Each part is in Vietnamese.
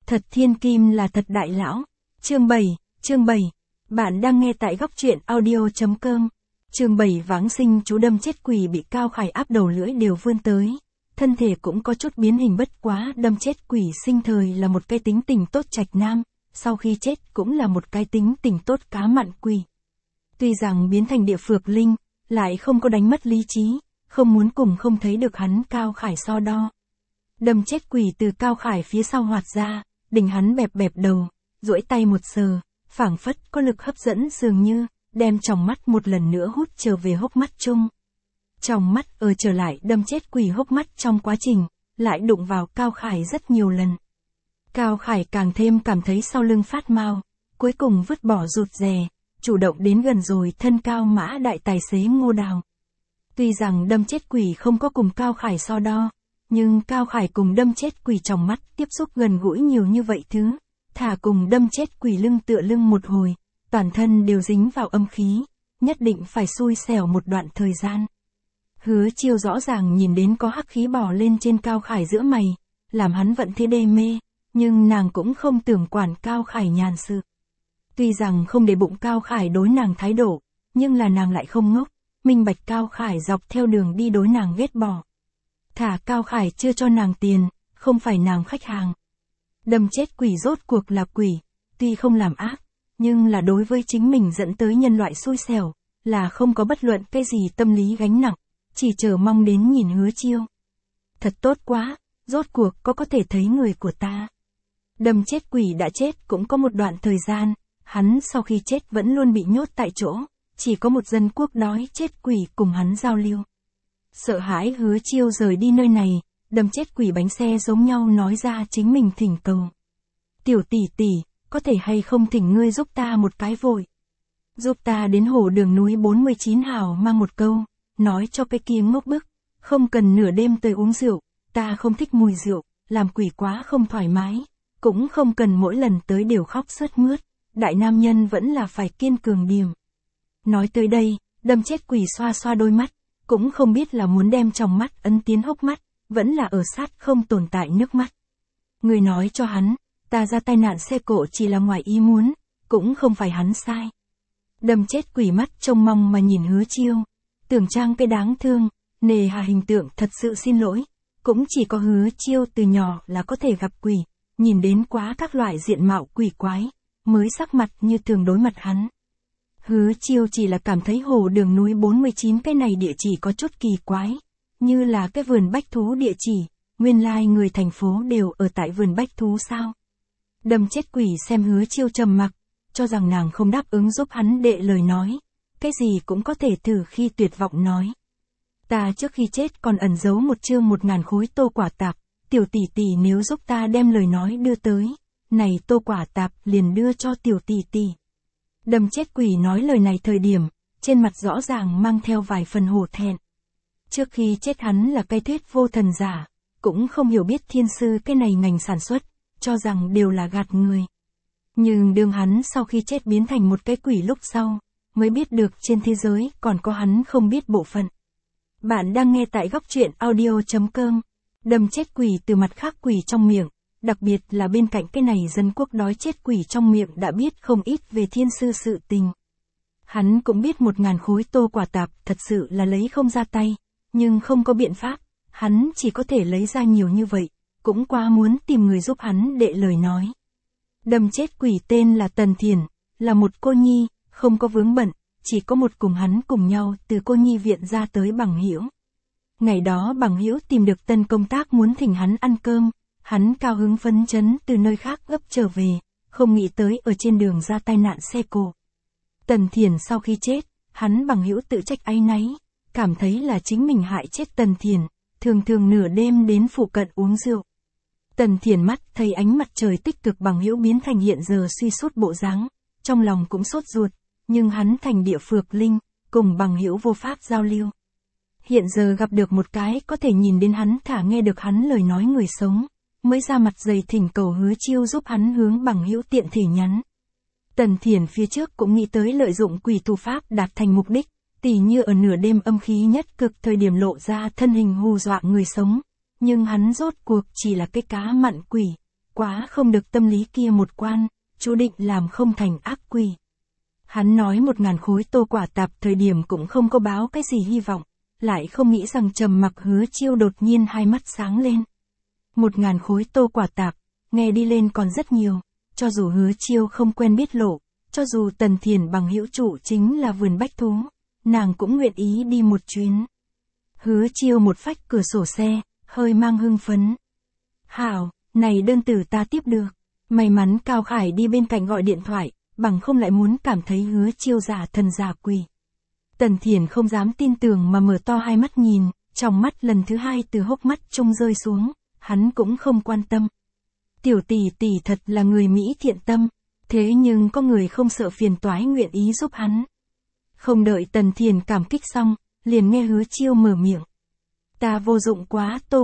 Thật thiên kim là thật đại lão. Chương 7. Bạn đang nghe tại góc truyện audio.com. Chương 7 Vãng sinh chú đâm chết quỷ bị Cao Khải áp đầu lưỡi đều vươn tới. Thân thể cũng có chút biến hình, bất quá đâm chết quỷ sinh thời là một cái tính tình tốt trạch nam, sau khi chết cũng là một cái tính tình tốt cá mặn quỷ. Tuy rằng biến thành địa phược linh, lại không có đánh mất lý trí, không muốn cùng không thấy được hắn Cao Khải so đo. Đâm chết quỷ từ Cao Khải phía sau hoạt ra, đỉnh hắn bẹp bẹp đầu, duỗi tay một sờ, phảng phất có lực hấp dẫn dường như, đem tròng mắt một lần nữa hút trở về hốc mắt chung. Tròng mắt trở lại đâm chết quỷ hốc mắt trong quá trình, lại đụng vào Cao Khải rất nhiều lần. Cao Khải càng thêm cảm thấy sau lưng phát mau, cuối cùng vứt bỏ rụt rè, chủ động đến gần rồi thân Cao Mã đại tài xế Ngô Đào. Tuy rằng đâm chết quỷ không có cùng Cao Khải so đo, nhưng Cao Khải cùng đâm chết quỷ trong mắt tiếp xúc gần gũi nhiều như vậy thứ, thả cùng đâm chết quỷ lưng tựa lưng một hồi, toàn thân đều dính vào âm khí, nhất định phải xui xẻo một đoạn thời gian. Hứa Chiêu rõ ràng nhìn đến có hắc khí bò lên trên Cao Khải giữa mày, làm hắn vẫn thế đê mê, nhưng nàng cũng không tưởng quản Cao Khải nhàn sự. Tuy rằng không để bụng Cao Khải đối nàng thái độ, nhưng là nàng lại không ngốc, minh bạch Cao Khải dọc theo đường đi đối nàng ghét bỏ. Thả Cao Khải chưa cho nàng tiền, không phải nàng khách hàng. Đâm chết quỷ rốt cuộc là quỷ, tuy không làm ác, nhưng là đối với chính mình dẫn tới nhân loại xui xẻo, là không có bất luận cái gì tâm lý gánh nặng, chỉ chờ mong đến nhìn Hứa Chiêu. Thật tốt quá, rốt cuộc có thể thấy người của ta. Đâm chết quỷ đã chết cũng có một đoạn thời gian, hắn sau khi chết vẫn luôn bị nhốt tại chỗ, chỉ có một dân quốc đói chết quỷ cùng hắn giao lưu. Sợ hãi Hứa Chiêu rời đi nơi này, đâm chết quỷ bánh xe giống nhau nói ra chính mình thỉnh cầu. Tiểu tỷ tỷ, có thể hay không thỉnh ngươi giúp ta một cái vội. Giúp ta đến hồ đường núi 49 hào mang một câu, nói cho cái kia ngốc bức, không cần nửa đêm tới uống rượu, ta không thích mùi rượu, làm quỷ quá không thoải mái, cũng không cần mỗi lần tới đều khóc sướt mướt, đại nam nhân vẫn là phải kiên cường điểm. Nói tới đây, đâm chết quỷ xoa xoa đôi mắt, cũng không biết là muốn đem trong mắt ấn tiến hốc mắt, vẫn là ở sát không tồn tại nước mắt. Người nói cho hắn, ta ra tai nạn xe cộ chỉ là ngoài ý muốn, cũng không phải hắn sai. Đâm chết quỷ mắt trông mong mà nhìn Hứa Chiêu, tưởng trang cái đáng thương, nề hà hình tượng thật sự xin lỗi, cũng chỉ có Hứa Chiêu từ nhỏ là có thể gặp quỷ, nhìn đến quá các loại diện mạo quỷ quái, mới sắc mặt như thường đối mặt hắn. Hứa Chiêu chỉ là cảm thấy hồ đường núi 49 cái này địa chỉ có chút kỳ quái, như là cái vườn bách thú địa chỉ, nguyên lai người thành phố đều ở tại vườn bách thú sao. Đâm chết quỷ xem Hứa Chiêu trầm mặc, cho rằng nàng không đáp ứng giúp hắn đệ lời nói, cái gì cũng có thể thử khi tuyệt vọng nói. Ta trước khi chết còn ẩn giấu một chương 1000 khối tô quả tạp, tiểu tỷ tỷ nếu giúp ta đem lời nói đưa tới, này tô quả tạp liền đưa cho tiểu tỷ tỷ. Đâm chết quỷ nói lời này thời điểm, trên mặt rõ ràng mang theo vài phần hổ thẹn. Trước khi chết hắn là cái thuyết vô thần giả, cũng không hiểu biết thiên sư cái này ngành sản xuất, cho rằng đều là gạt người. Nhưng đương hắn sau khi chết biến thành một cái quỷ lúc sau, mới biết được trên thế giới còn có hắn không biết bộ phận. Bạn đang nghe tại góc truyện audio.com. Đâm chết quỷ từ mặt khác quỷ trong miệng, đặc biệt là bên cạnh cái này dân quốc đói chết quỷ trong miệng đã biết không ít về thiên sư sự tình. Hắn cũng biết 1000 khối tô quả tạp thật sự là lấy không ra tay, nhưng không có biện pháp, hắn chỉ có thể lấy ra nhiều như vậy, cũng quá muốn tìm người giúp hắn đệ lời nói. Đâm chết quỷ tên là Tần Thiển, là một cô nhi, không có vướng bận, chỉ có một cùng hắn cùng nhau từ cô nhi viện ra tới bằng hữu. Ngày đó bằng hữu tìm được tân công tác muốn thỉnh hắn ăn cơm, hắn cao hứng phấn chấn từ nơi khác gấp trở về, không nghĩ tới ở trên đường ra tai nạn xe cộ. Tần Thiển sau khi chết, hắn bằng hữu tự trách áy náy, cảm thấy là chính mình hại chết Tần Thiển, thường thường nửa đêm đến phụ cận uống rượu. Tần Thiển mắt thấy ánh mặt trời tích cực bằng hữu biến thành hiện giờ suy sút bộ dáng, trong lòng cũng sốt ruột, nhưng hắn thành địa phược linh, cùng bằng hữu vô pháp giao lưu. Hiện giờ gặp được một cái có thể nhìn đến hắn thả nghe được hắn lời nói người sống, mới ra mặt dày thỉnh cầu Hứa Chiêu giúp hắn hướng bằng hữu tiện thể nhắn. Tần Thiển phía trước cũng nghĩ tới lợi dụng quỷ thủ pháp đạt thành mục đích, tỉ như ở nửa đêm âm khí nhất cực thời điểm lộ ra thân hình hù dọa người sống, nhưng hắn rốt cuộc chỉ là cái cá mặn quỷ, quá không được tâm lý kia một quan, chú định làm không thành ác quỷ. Hắn nói 1.000 khối tô quả tạp thời điểm cũng không có báo cái gì hy vọng, lại không nghĩ rằng Trầm Mặc Hứa Chiêu đột nhiên hai mắt sáng lên. 1.000 khối tô quả tạp, nghe đi lên còn rất nhiều, cho dù Hứa Chiêu không quen biết lộ, cho dù Tần Thiền bằng hữu chủ chính là vườn bách thú, nàng cũng nguyện ý đi một chuyến. Hứa Chiêu một phách cửa sổ xe, hơi mang hưng phấn. Hảo, này đơn từ ta tiếp được. May mắn Cao Khải đi bên cạnh gọi điện thoại, bằng không lại muốn cảm thấy Hứa Chiêu giả thần giả quỷ. Tần Thiền không dám tin tưởng mà mở to hai mắt nhìn, trong mắt lần thứ hai từ hốc mắt trung rơi xuống, hắn cũng không quan tâm. Tiểu tỷ tỷ thật là người Mỹ thiện tâm, thế nhưng có người không sợ phiền toái nguyện ý giúp hắn. Không đợi Tần Thiền cảm kích xong, liền nghe Hứa Chiêu mở miệng. Ta vô dụng quá, tô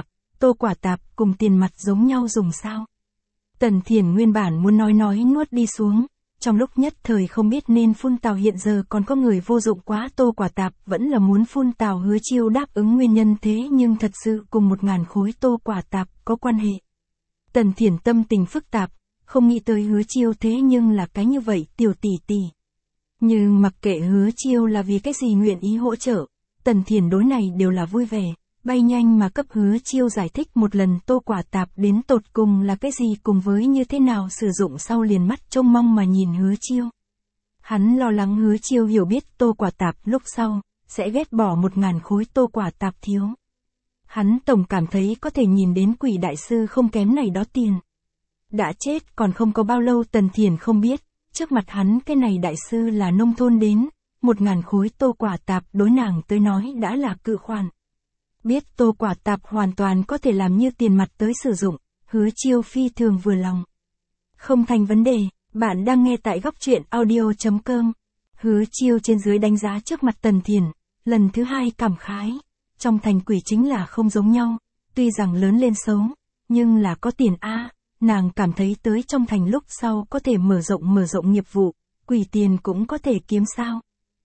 quả tạp cùng tiền mặt giống nhau dùng sao? Tần Thiền nguyên bản muốn nói nuốt đi xuống, trong lúc nhất thời không biết nên phun tào hiện giờ còn có người vô dụng quá tô quả tạp vẫn là muốn phun tào. Hứa Chiêu đáp ứng nguyên nhân thế nhưng thật sự cùng 1.000 khối tô quả tạp có quan hệ. Tần Thiền tâm tình phức tạp, không nghĩ tới Hứa Chiêu thế nhưng là cái như vậy tiểu tỷ tỷ. Nhưng mặc kệ Hứa Chiêu là vì cái gì nguyện ý hỗ trợ, Tần Thiền đối này đều là vui vẻ, bay nhanh mà cấp Hứa Chiêu giải thích một lần tô quả tạp đến tột cùng là cái gì cùng với như thế nào sử dụng sau liền mắt trông mong mà nhìn Hứa Chiêu. Hắn lo lắng Hứa Chiêu hiểu biết tô quả tạp lúc sau, sẽ ghét bỏ 1.000 khối tô quả tạp thiếu. Hắn tổng cảm thấy có thể nhìn đến Quỷ đại sư không kém này đó tiền. Đã chết còn không có bao lâu Tần Thiền không biết, trước mặt hắn cái này đại sư là nông thôn đến, 1.000 khối tô quả tạp đối nàng tới nói đã là cự khoản. Biết tô quả tạp hoàn toàn có thể làm như tiền mặt tới sử dụng, Hứa Chiêu phi thường vừa lòng. Không thành vấn đề, bạn đang nghe tại góc truyện audio.com. Hứa Chiêu trên dưới đánh giá trước mặt Tần Thiền, lần thứ hai cảm khái. Trong thành quỷ chính là không giống nhau, tuy rằng lớn lên xấu, nhưng là có tiền a. Nàng cảm thấy tới trong thành lúc sau có thể mở rộng nghiệp vụ, quỷ tiền cũng có thể kiếm sao.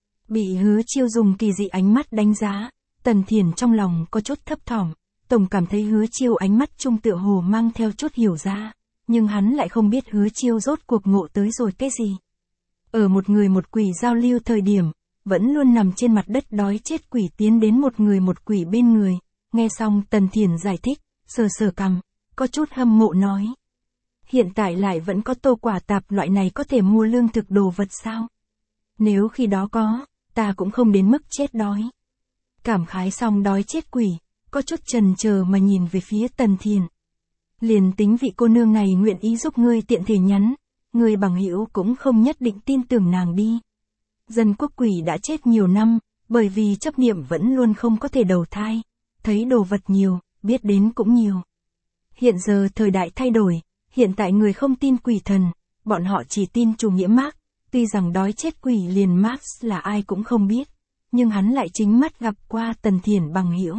Bị Hứa Chiêu dùng kỳ dị ánh mắt đánh giá, Tần Thiền trong lòng có chút thấp thỏm, tổng cảm thấy Hứa Chiêu ánh mắt trung tựa hồ mang theo chút hiểu ra, nhưng hắn lại không biết Hứa Chiêu rốt cuộc ngộ tới rồi cái gì. Ở một người một quỷ giao lưu thời điểm, vẫn luôn nằm trên mặt đất đói chết quỷ tiến đến một người một quỷ bên người, nghe xong Tần Thiền giải thích, sờ cằm, có chút hâm mộ nói. Hiện tại lại vẫn có tô quả tạp loại này có thể mua lương thực đồ vật sao? Nếu khi đó có, ta cũng không đến mức chết đói. Cảm khái xong đói chết quỷ, có chút chần chờ mà nhìn về phía Tần Thiền. Liền tính vị cô nương này nguyện ý giúp ngươi tiện thể nhắn, người bằng hữu cũng không nhất định tin tưởng nàng đi. Dân quốc quỷ đã chết nhiều năm, bởi vì chấp niệm vẫn luôn không có thể đầu thai, thấy đồ vật nhiều, biết đến cũng nhiều. Hiện giờ thời đại thay đổi, hiện tại người không tin quỷ thần, bọn họ chỉ tin chủ nghĩa Marx, tuy rằng đói chết quỷ liền Marx là ai cũng không biết, nhưng hắn lại chính mắt gặp qua Tần Thiền bằng hữu.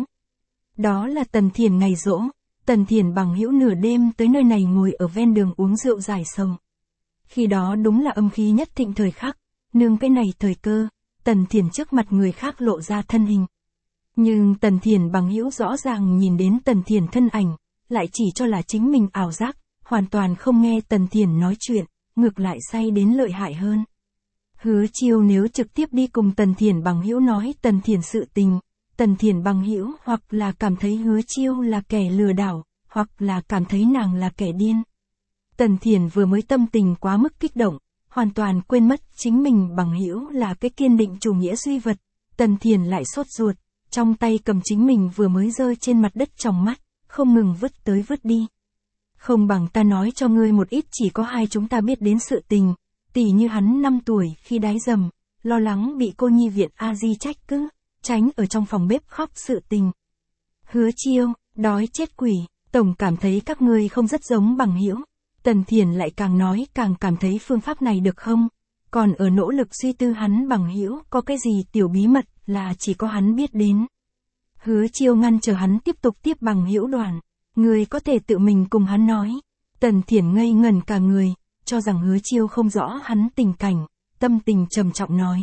Đó là Tần Thiền ngày giỗ, Tần Thiền bằng hữu nửa đêm tới nơi này ngồi ở ven đường uống rượu giải sầu. Khi đó đúng là âm khí nhất thịnh thời khắc, nương cái này thời cơ, Tần Thiền trước mặt người khác lộ ra thân hình. Nhưng Tần Thiền bằng hữu rõ ràng nhìn đến Tần Thiền thân ảnh, lại chỉ cho là chính mình ảo giác, hoàn toàn không nghe Tần Thiền nói chuyện, ngược lại say đến lợi hại hơn. Hứa Chiêu nếu trực tiếp đi cùng Tần Thiền bằng hữu nói Tần Thiền sự tình, Tần Thiền bằng hữu hoặc là cảm thấy Hứa Chiêu là kẻ lừa đảo, hoặc là cảm thấy nàng là kẻ điên. Tần Thiền vừa mới tâm tình quá mức kích động, hoàn toàn quên mất chính mình bằng hữu là cái kiên định chủ nghĩa duy vật. Tần Thiền lại sốt ruột, trong tay cầm chính mình vừa mới rơi trên mặt đất trong mắt, không ngừng vứt tới vứt đi. Không bằng ta nói cho ngươi một ít chỉ có hai chúng ta biết đến sự tình, tỉ như hắn 5 tuổi khi đái dầm, lo lắng bị cô nhi viện A-di trách cứ, tránh ở trong phòng bếp khóc sự tình. Hứa Chiêu, đói chết quỷ, tổng cảm thấy các ngươi không rất giống bằng hữu. Tần Thiền lại càng nói càng cảm thấy phương pháp này được không, còn ở nỗ lực suy tư hắn bằng hữu có cái gì tiểu bí mật là chỉ có hắn biết đến. Hứa Chiêu ngăn chờ hắn tiếp tục tiếp bằng hữu đoàn, người có thể tự mình cùng hắn nói. Tần Thiền ngây ngẩn cả người, cho rằng Hứa Chiêu không rõ hắn tình cảnh, tâm tình trầm trọng nói.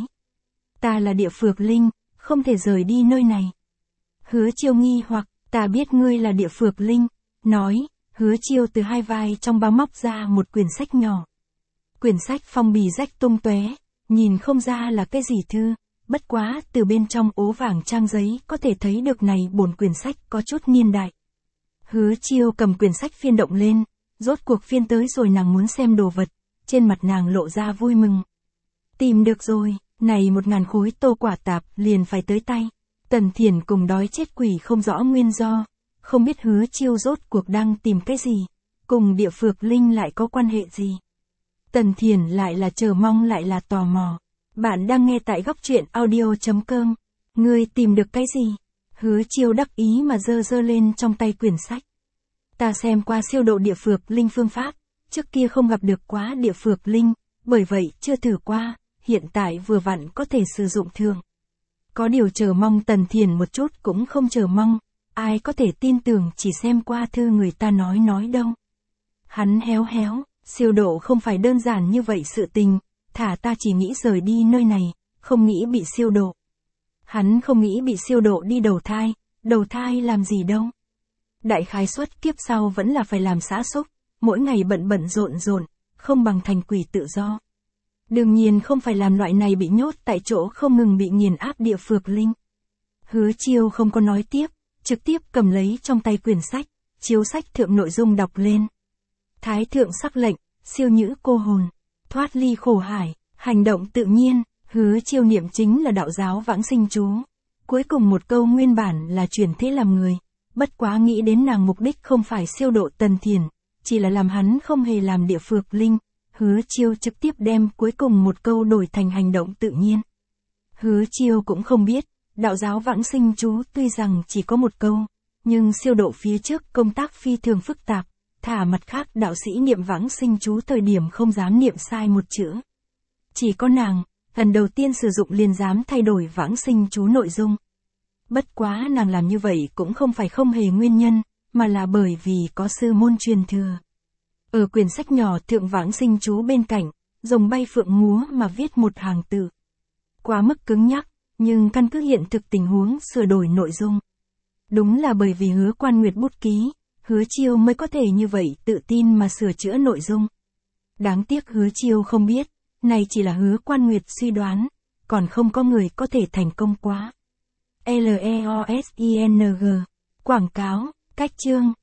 Ta là địa phược linh, không thể rời đi nơi này. Hứa Chiêu nghi hoặc, ta biết ngươi là địa phược linh, nói, Hứa Chiêu từ hai vai trong bao móc ra một quyển sách nhỏ. Quyển sách phong bì rách tung tóe, nhìn không ra là cái gì thư, bất quá từ bên trong ố vàng trang giấy có thể thấy được này bổn quyển sách có chút niên đại. Hứa Chiêu cầm quyển sách phiên động lên, rốt cuộc phiên tới rồi nàng muốn xem đồ vật, trên mặt nàng lộ ra vui mừng. Tìm được rồi, này 1000 khối tô quả tạp liền phải tới tay. Tần Thiển cùng đói chết quỷ không rõ nguyên do, không biết Hứa Chiêu rốt cuộc đang tìm cái gì, cùng địa phược linh lại có quan hệ gì. Tần Thiển lại là chờ mong lại là tò mò. Bạn đang nghe tại góc truyện audio.com. Ngươi tìm được cái gì? Hứa Chiêu đắc ý mà giơ lên trong tay quyển sách. Ta xem qua siêu độ địa phược linh phương pháp, trước kia không gặp được quá địa phược linh, bởi vậy chưa thử qua, hiện tại vừa vặn có thể sử dụng thường. Có điều chờ mong Tần Thiển một chút cũng không chờ mong, ai có thể tin tưởng chỉ xem qua thư người ta nói đâu. Hắn héo, siêu độ không phải đơn giản như vậy sự tình, thả ta chỉ nghĩ rời đi nơi này, không nghĩ bị siêu độ. Hắn không nghĩ bị siêu độ đi đầu thai làm gì đâu. Đại khái suất kiếp sau vẫn là phải làm xã xúc, mỗi ngày bận rộn, không bằng thành quỷ tự do. Đương nhiên không phải làm loại này bị nhốt tại chỗ không ngừng bị nghiền áp địa phược linh. Hứa Chiêu không có nói tiếp, trực tiếp cầm lấy trong tay quyển sách, chiếu sách thượng nội dung đọc lên. Thái thượng sắc lệnh, siêu nhữ cô hồn, thoát ly khổ hải, hành động tự nhiên. Hứa Chiêu niệm chính là đạo giáo vãng sinh chú. Cuối cùng một câu nguyên bản là chuyển thế làm người, bất quá nghĩ đến nàng mục đích không phải siêu độ Tần Thiển, chỉ là làm hắn không hề làm địa phược linh. Hứa Chiêu trực tiếp đem cuối cùng một câu đổi thành hành động tự nhiên. Hứa Chiêu cũng không biết, đạo giáo vãng sinh chú tuy rằng chỉ có một câu, nhưng siêu độ phía trước công tác phi thường phức tạp, thả mặt khác đạo sĩ niệm vãng sinh chú thời điểm không dám niệm sai một chữ. Chỉ có nàng, lần đầu tiên sử dụng liền dám thay đổi vãng sinh chú nội dung. Bất quá nàng làm như vậy cũng không phải không hề nguyên nhân, mà là bởi vì có sư môn truyền thừa. Ở quyển sách nhỏ thượng vãng sinh chú bên cạnh, rồng bay phượng múa mà viết một hàng tự. Quá mức cứng nhắc, nhưng căn cứ hiện thực tình huống sửa đổi nội dung. Đúng là bởi vì Hứa Quan Nguyệt bút ký, Hứa Chiêu mới có thể như vậy tự tin mà sửa chữa nội dung. Đáng tiếc Hứa Chiêu không biết, này chỉ là Hứa Quan Nguyệt suy đoán, còn không có người có thể thành công quá. LEOSING. Quảng cáo, cách chương.